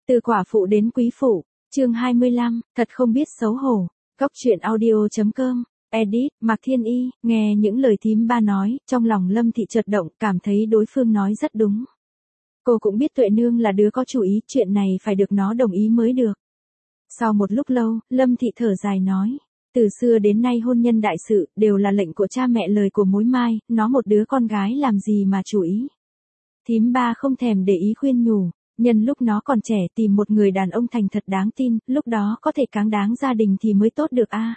Từ quả phụ đến quý phụ, chương 25, thật không biết xấu hổ. Góc truyện audio.com, edit, Mạc Thiên Y, nghe những lời thím ba nói, trong lòng Lâm Thị chợt động, cảm thấy đối phương nói rất đúng. Cô cũng biết Tuệ Nương là đứa có chủ ý, chuyện này phải được nó đồng ý mới được. Sau một lúc lâu, Lâm Thị thở dài nói, từ xưa đến nay hôn nhân đại sự, đều là lệnh của cha mẹ lời của mối mai, nó một đứa con gái làm gì mà chủ ý. Thím ba không thèm để ý khuyên nhủ. Nhân lúc nó còn trẻ tìm một người đàn ông thành thật đáng tin, lúc đó có thể cáng đáng gia đình thì mới tốt được a.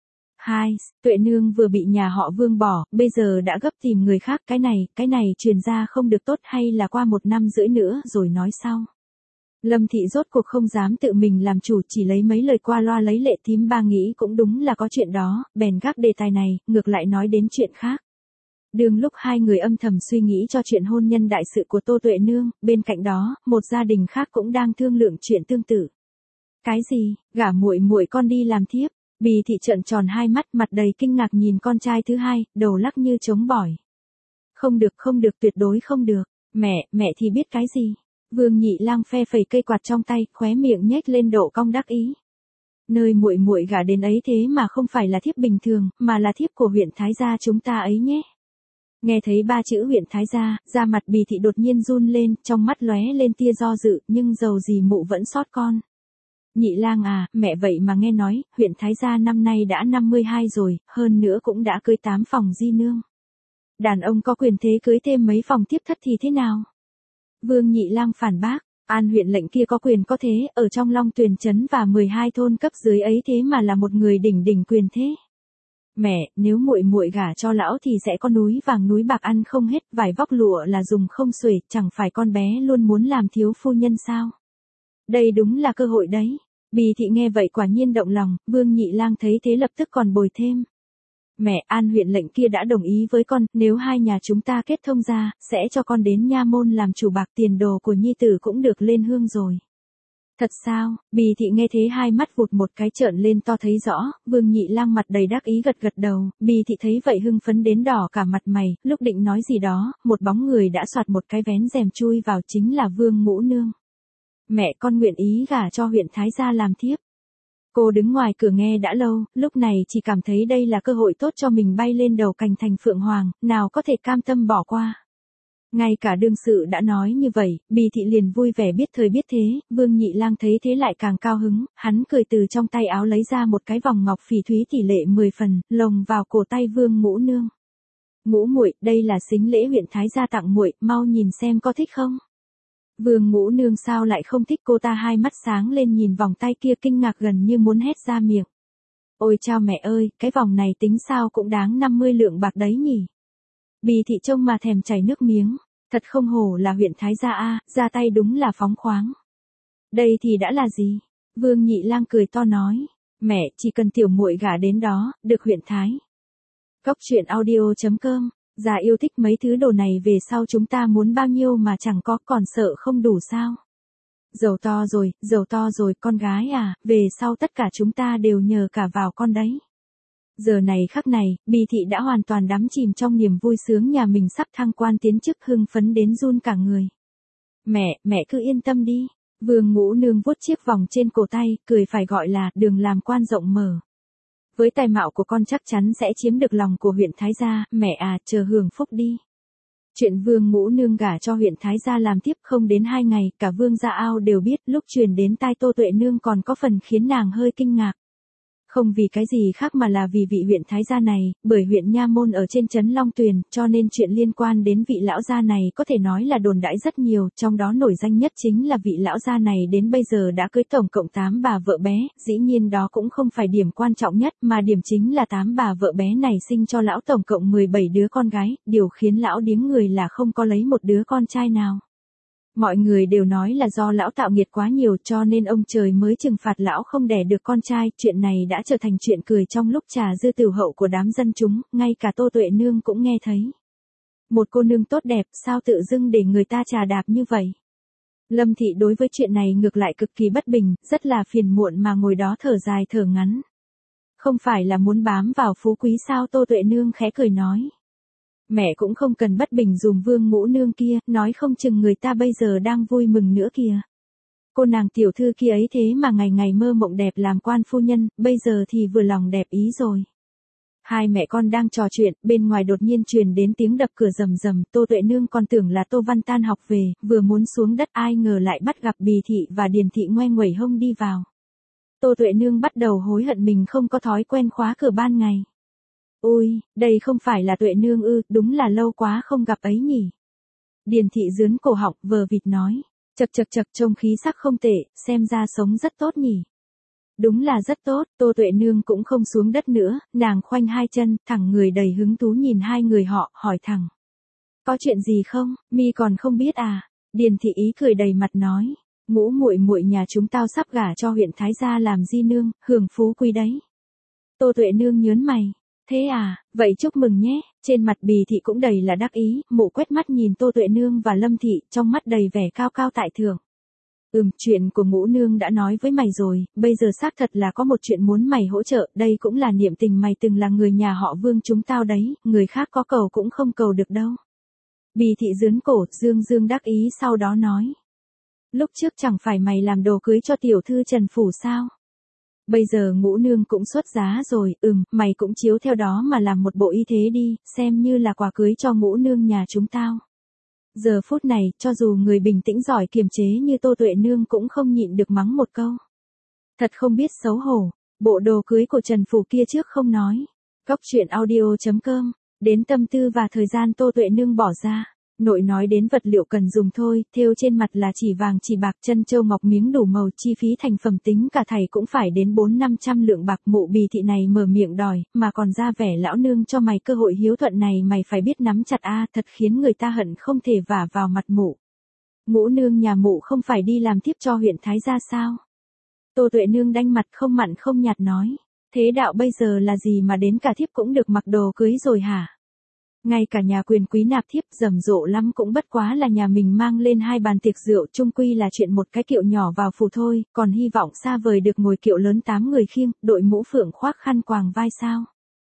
Hai, Tuệ Nương vừa bị nhà họ Vương bỏ, bây giờ đã gấp tìm người khác, cái này truyền ra không được tốt, hay là qua 1 năm rưỡi nữa rồi nói sau. Lâm Thị rốt cuộc không dám tự mình làm chủ, chỉ lấy mấy lời qua loa lấy lệ. Thím ba nghĩ cũng đúng là có chuyện đó, bèn gác đề tài này, ngược lại nói đến chuyện khác. Đương lúc hai người âm thầm suy nghĩ cho chuyện hôn nhân đại sự của Tô Tuệ Nương, bên cạnh đó, một gia đình khác cũng đang thương lượng chuyện tương tự. Cái gì, gả muội muội con đi làm thiếp? Bì Thị trợn tròn hai mắt, mặt đầy kinh ngạc nhìn con trai thứ hai, đầu lắc như trống bỏi. Không được, tuyệt đối không được. Mẹ thì biết cái gì? Vương Nhị Lang phe phẩy cây quạt trong tay, khóe miệng nhếch lên độ cong đắc ý. Nơi muội muội gả đến ấy thế mà không phải là thiếp bình thường, mà là thiếp của huyện Thái gia chúng ta ấy nhé. Nghe thấy 3 chữ huyện Thái gia, da mặt Bì Thị đột nhiên run lên, trong mắt lóe lên tia do dự, nhưng dầu gì mụ vẫn sót con. Nhị Lang à, mẹ vậy mà nghe nói, huyện Thái gia năm nay đã 52 rồi, hơn nữa cũng đã cưới 8 phòng di nương. Đàn ông có quyền thế cưới thêm mấy phòng tiếp thất thì thế nào? Vương Nhị Lang phản bác, An huyện lệnh kia có quyền có thế, ở trong Long Tuyền trấn và 12 thôn cấp dưới ấy thế mà là một người đỉnh quyền thế. Mẹ, nếu muội gả cho lão thì sẽ có núi vàng núi bạc ăn không hết, vải vóc lụa là dùng không xuể, chẳng phải con bé luôn muốn làm thiếu phu nhân sao? Đây đúng là cơ hội đấy. Bì Thị nghe vậy quả nhiên động lòng, Vương Nhị Lang thấy thế lập tức còn bồi thêm. Mẹ, An huyện lệnh kia đã đồng ý với con, nếu hai nhà chúng ta kết thông ra, sẽ cho con đến nha môn làm chủ bạc, tiền đồ của nhi tử cũng được lên hương rồi. Thật sao? Bì Thị nghe thế hai mắt vụt một cái trợn lên to thấy rõ, Vương Nhị Lang mặt đầy đắc ý gật đầu, Bì Thị thấy vậy hưng phấn đến đỏ cả mặt mày, lúc định nói gì đó, một bóng người đã xoạt một cái vén rèm chui vào, chính là Vương Ngũ Nương. Mẹ, con nguyện ý gả cho huyện Thái gia làm thiếp. Cô đứng ngoài cửa nghe đã lâu, lúc này chỉ cảm thấy đây là cơ hội tốt cho mình bay lên đầu cành thành phượng hoàng, nào có thể cam tâm bỏ qua. Ngay cả đương sự đã nói như vậy, Bì Thị liền vui vẻ biết thời biết thế, Vương Nhị Lang thấy thế lại càng cao hứng, hắn cười từ trong tay áo lấy ra một cái vòng ngọc phỉ thúy tỷ lệ 10 phần, lồng vào cổ tay Vương Ngũ Nương. Ngũ muội, đây là sính lễ huyện Thái gia tặng muội, mau nhìn xem có thích không? Vương Ngũ Nương sao lại không thích, cô ta hai mắt sáng lên nhìn vòng tay kia kinh ngạc gần như muốn hét ra miệng. Ôi chao mẹ ơi, cái vòng này tính sao cũng đáng 50 lượng bạc đấy nhỉ. Bì Thị trông mà thèm chảy nước miếng, thật không hổ là huyện Thái gia a, ra tay đúng là phóng khoáng. Đây thì đã là gì? Vương Nhị Lang cười to nói, mẹ, chỉ cần tiểu muội gả đến đó, được huyện Thái. Góc truyện audio.com, già yêu thích mấy thứ đồ này, về sau chúng ta muốn bao nhiêu mà chẳng có, còn sợ không đủ sao? Giàu to rồi, con gái à, về sau tất cả chúng ta đều nhờ cả vào con đấy. Giờ này khắc này, Bì Thị đã hoàn toàn đắm chìm trong niềm vui sướng nhà mình sắp thăng quan tiến chức, hưng phấn đến run cả người. Mẹ cứ yên tâm đi. Vương Ngũ Nương vuốt chiếc vòng trên cổ tay, cười phải gọi là đường làm quan rộng mở. Với tài mạo của con chắc chắn sẽ chiếm được lòng của huyện Thái gia, mẹ à, chờ hưởng phúc đi. Chuyện Vương Ngũ Nương gả cho huyện Thái gia làm tiếp không đến 2 ngày, cả Vương gia ao đều biết, lúc truyền đến tai Tô Tuệ Nương còn có phần khiến nàng hơi kinh ngạc. Không vì cái gì khác mà là vì vị huyện Thái gia này, bởi huyện Nha Môn ở trên trấn Long Tuyền, cho nên chuyện liên quan đến vị lão gia này có thể nói là đồn đãi rất nhiều, trong đó nổi danh nhất chính là vị lão gia này đến bây giờ đã cưới tổng cộng 8 bà vợ bé, dĩ nhiên đó cũng không phải điểm quan trọng nhất, mà điểm chính là 8 bà vợ bé này sinh cho lão tổng cộng 17 đứa con gái, điều khiến lão điếng người là không có lấy một đứa con trai nào. Mọi người đều nói là do lão tạo nghiệt quá nhiều cho nên ông trời mới trừng phạt lão không đẻ được con trai, chuyện này đã trở thành chuyện cười trong lúc trà dư tiểu hậu của đám dân chúng, ngay cả Tô Tuệ Nương cũng nghe thấy. Một cô nương tốt đẹp sao tự dưng để người ta trà đạp như vậy? Lâm Thị đối với chuyện này ngược lại cực kỳ bất bình, rất là phiền muộn mà ngồi đó thở dài thở ngắn. Không phải là muốn bám vào phú quý sao? Tô Tuệ Nương khẽ cười nói. Mẹ cũng không cần bất bình dùm Vương Ngũ Nương kia, nói không chừng người ta bây giờ đang vui mừng nữa kìa. cô nàng tiểu thư kia ấy thế mà ngày ngày mơ mộng đẹp làm quan phu nhân, bây giờ thì vừa lòng đẹp ý rồi. Hai mẹ con đang trò chuyện, bên ngoài đột nhiên truyền đến tiếng đập cửa rầm rầm, Tô Tuệ Nương còn tưởng là Tô Văn tan học về, vừa muốn xuống đất ai ngờ lại bắt gặp Bì Thị và Điền Thị ngoe nguẩy hông đi vào. Tô Tuệ Nương bắt đầu hối hận mình không có thói quen khóa cửa ban ngày. Ôi, đây không phải là Tuệ Nương ư, đúng là lâu quá không gặp ấy nhỉ. Điền Thị dướn cổ họng vờ vịt nói, chậc trông khí sắc không tệ, xem ra sống rất tốt nhỉ. Đúng là rất tốt, Tô Tuệ Nương cũng không xuống đất nữa, nàng khoanh hai chân, thẳng người đầy hứng thú nhìn hai người họ, hỏi thẳng. Có chuyện gì không, mi còn không biết à? Điền Thị ý cười đầy mặt nói, Ngũ muội muội nhà chúng tao sắp gả cho huyện Thái gia làm di nương, hưởng phú quý đấy. Tô Tuệ Nương nhớn mày, thế à, vậy chúc mừng nhé. Trên mặt Bì Thị cũng đầy là đắc ý, mụ quét mắt nhìn Tô Tuệ Nương và Lâm Thị, trong mắt đầy vẻ cao cao tại thượng. Chuyện của Ngũ nương đã nói với mày rồi, bây giờ xác thật là có một chuyện muốn mày hỗ trợ, đây cũng là niệm tình mày từng là người nhà họ Vương chúng tao đấy, người khác có cầu cũng không cầu được đâu. Bì Thị dướn cổ, dương đắc ý sau đó nói. Lúc trước chẳng phải mày làm đồ cưới cho tiểu thư Trần Phủ sao? Bây giờ Ngũ nương cũng xuất giá rồi, mày cũng chiếu theo đó mà làm một bộ y thế đi, xem như là quà cưới cho Ngũ nương nhà chúng tao. Giờ phút này, cho dù người bình tĩnh giỏi kiềm chế như Tô Tuệ Nương cũng không nhịn được mắng một câu. Thật không biết xấu hổ, bộ đồ cưới của Trần Phủ kia trước không nói. Góc truyện audio.com, đến tâm tư và thời gian Tô Tuệ Nương bỏ ra. Nội nói đến vật liệu cần dùng thôi, thêu trên mặt là chỉ vàng chỉ bạc chân châu ngọc miếng đủ màu, chi phí thành phẩm tính cả thảy cũng phải đến 400-500 lượng bạc. Mụ Bì Thị này mở miệng đòi, mà còn ra vẻ lão nương cho mày cơ hội hiếu thuận này mày phải biết nắm chặt a, thật khiến người ta hận không thể vả vào mặt mụ. Ngũ nương nhà mụ không phải đi làm tiếp cho huyện Thái gia sao? Tô Tuệ Nương đanh mặt không mặn không nhạt nói, thế đạo bây giờ là gì mà đến cả thiếp cũng được mặc đồ cưới rồi hả? Ngay cả nhà quyền quý nạp thiếp rầm rộ lắm cũng bất quá là nhà mình mang lên 2 bàn tiệc rượu, chung quy là chuyện một cái kiệu nhỏ vào phủ thôi, còn hy vọng xa vời được ngồi kiệu lớn 8 người khiêng, đội mũ phượng khoác khăn quàng vai sao?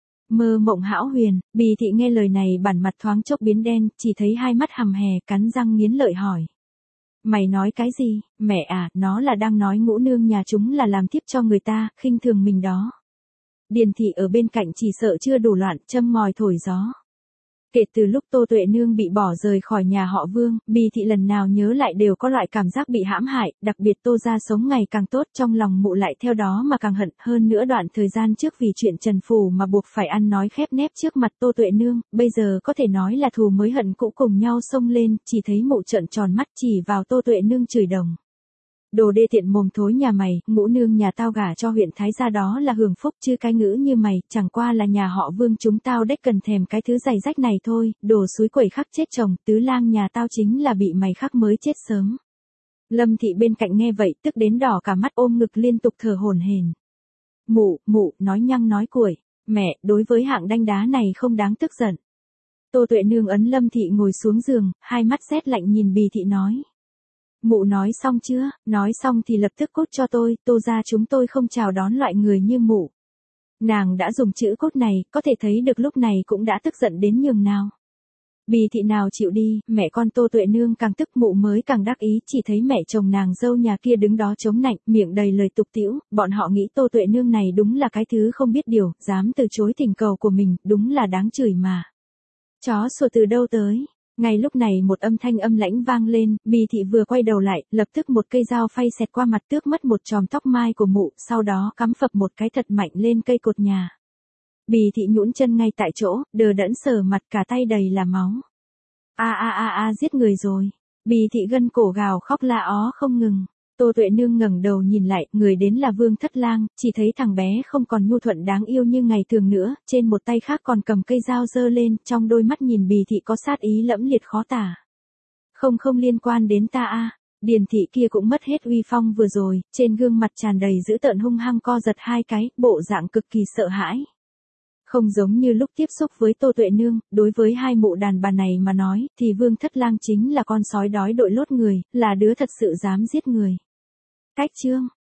Mơ mộng hão huyền. Bì Thị nghe lời này bản mặt thoáng chốc biến đen, chỉ thấy hai mắt hằm hè, cắn răng nghiến lợi hỏi. Mày nói cái gì? Mẹ à, nó là đang nói Ngũ nương nhà chúng là làm tiếp cho người ta, khinh thường mình đó. Điền Thị ở bên cạnh chỉ sợ chưa đủ loạn, châm ngòi thổi gió. Kể từ lúc Tô Tuệ Nương bị bỏ rời khỏi nhà họ Vương, Bì Thị lần nào nhớ lại đều có loại cảm giác bị hãm hại, đặc biệt Tô gia sống ngày càng tốt, trong lòng mụ lại theo đó mà càng hận. Hơn nữa đoạn thời gian trước vì chuyện Trần Phủ mà buộc phải ăn nói khép nép trước mặt Tô Tuệ Nương, bây giờ có thể nói là thù mới hận cũ cùng nhau xông lên, chỉ thấy mụ trợn tròn mắt chỉ vào Tô Tuệ Nương chửi đồng. Đồ đê tiện mồm thối nhà mày, Ngũ nương nhà tao gả cho huyện Thái gia đó là hưởng phúc chứ cái ngữ như mày, chẳng qua là nhà họ Vương chúng tao đếch cần thèm cái thứ giày rách này thôi, đồ suối quẩy khắc chết chồng, tứ lang nhà tao chính là bị mày khắc mới chết sớm. Lâm Thị bên cạnh nghe vậy tức đến đỏ cả mắt ôm ngực liên tục thở hổn hển. Mụ, nói nhăng nói cuội, mẹ, đối với hạng đanh đá này không đáng tức giận. Tô Tuệ Nương ấn Lâm Thị ngồi xuống giường, hai mắt rét lạnh nhìn Bì Thị nói. Mụ nói xong chưa? Nói xong thì lập tức cút cho tôi, Tô gia chúng tôi không chào đón loại người như mụ. Nàng đã dùng chữ cút này, có thể thấy được lúc này cũng đã tức giận đến nhường nào. Bì Thị nào chịu đi, mẹ con Tô Tuệ Nương càng tức mụ mới càng đắc ý, chỉ thấy mẹ chồng nàng dâu nhà kia đứng đó chống nạnh, miệng đầy lời tục tĩu, bọn họ nghĩ Tô Tuệ Nương này đúng là cái thứ không biết điều, dám từ chối thỉnh cầu của mình, đúng là đáng chửi mà. Chó sủa từ đâu tới? Ngay lúc này một âm thanh âm lãnh vang lên, Bì Thị vừa quay đầu lại, lập tức một cây dao phay xẹt qua mặt tước mất một chòm tóc mai của mụ, sau đó cắm phập một cái thật mạnh lên cây cột nhà. Bì Thị nhũn chân ngay tại chỗ, đờ đẫn sờ mặt cả tay đầy là máu. Giết người rồi. Bì Thị gân cổ gào khóc la ó không ngừng. Tô Tuệ Nương ngẩng đầu nhìn lại, người đến là Vương Thất Lang, chỉ thấy thằng bé không còn nhu thuận đáng yêu như ngày thường nữa, trên một tay khác còn cầm cây dao giơ lên, trong đôi mắt nhìn Bì Thị có sát ý lẫm liệt khó tả. Không liên quan đến ta a. Điền Thị kia cũng mất hết uy phong vừa rồi, trên gương mặt tràn đầy dữ tợn hung hăng co giật hai cái, bộ dạng cực kỳ sợ hãi. Không giống như lúc tiếp xúc với Tô Tuệ Nương, đối với hai mụ đàn bà này mà nói, thì Vương Thất Lang chính là con sói đói đội lốt người, là đứa thật sự dám giết người. Cách chương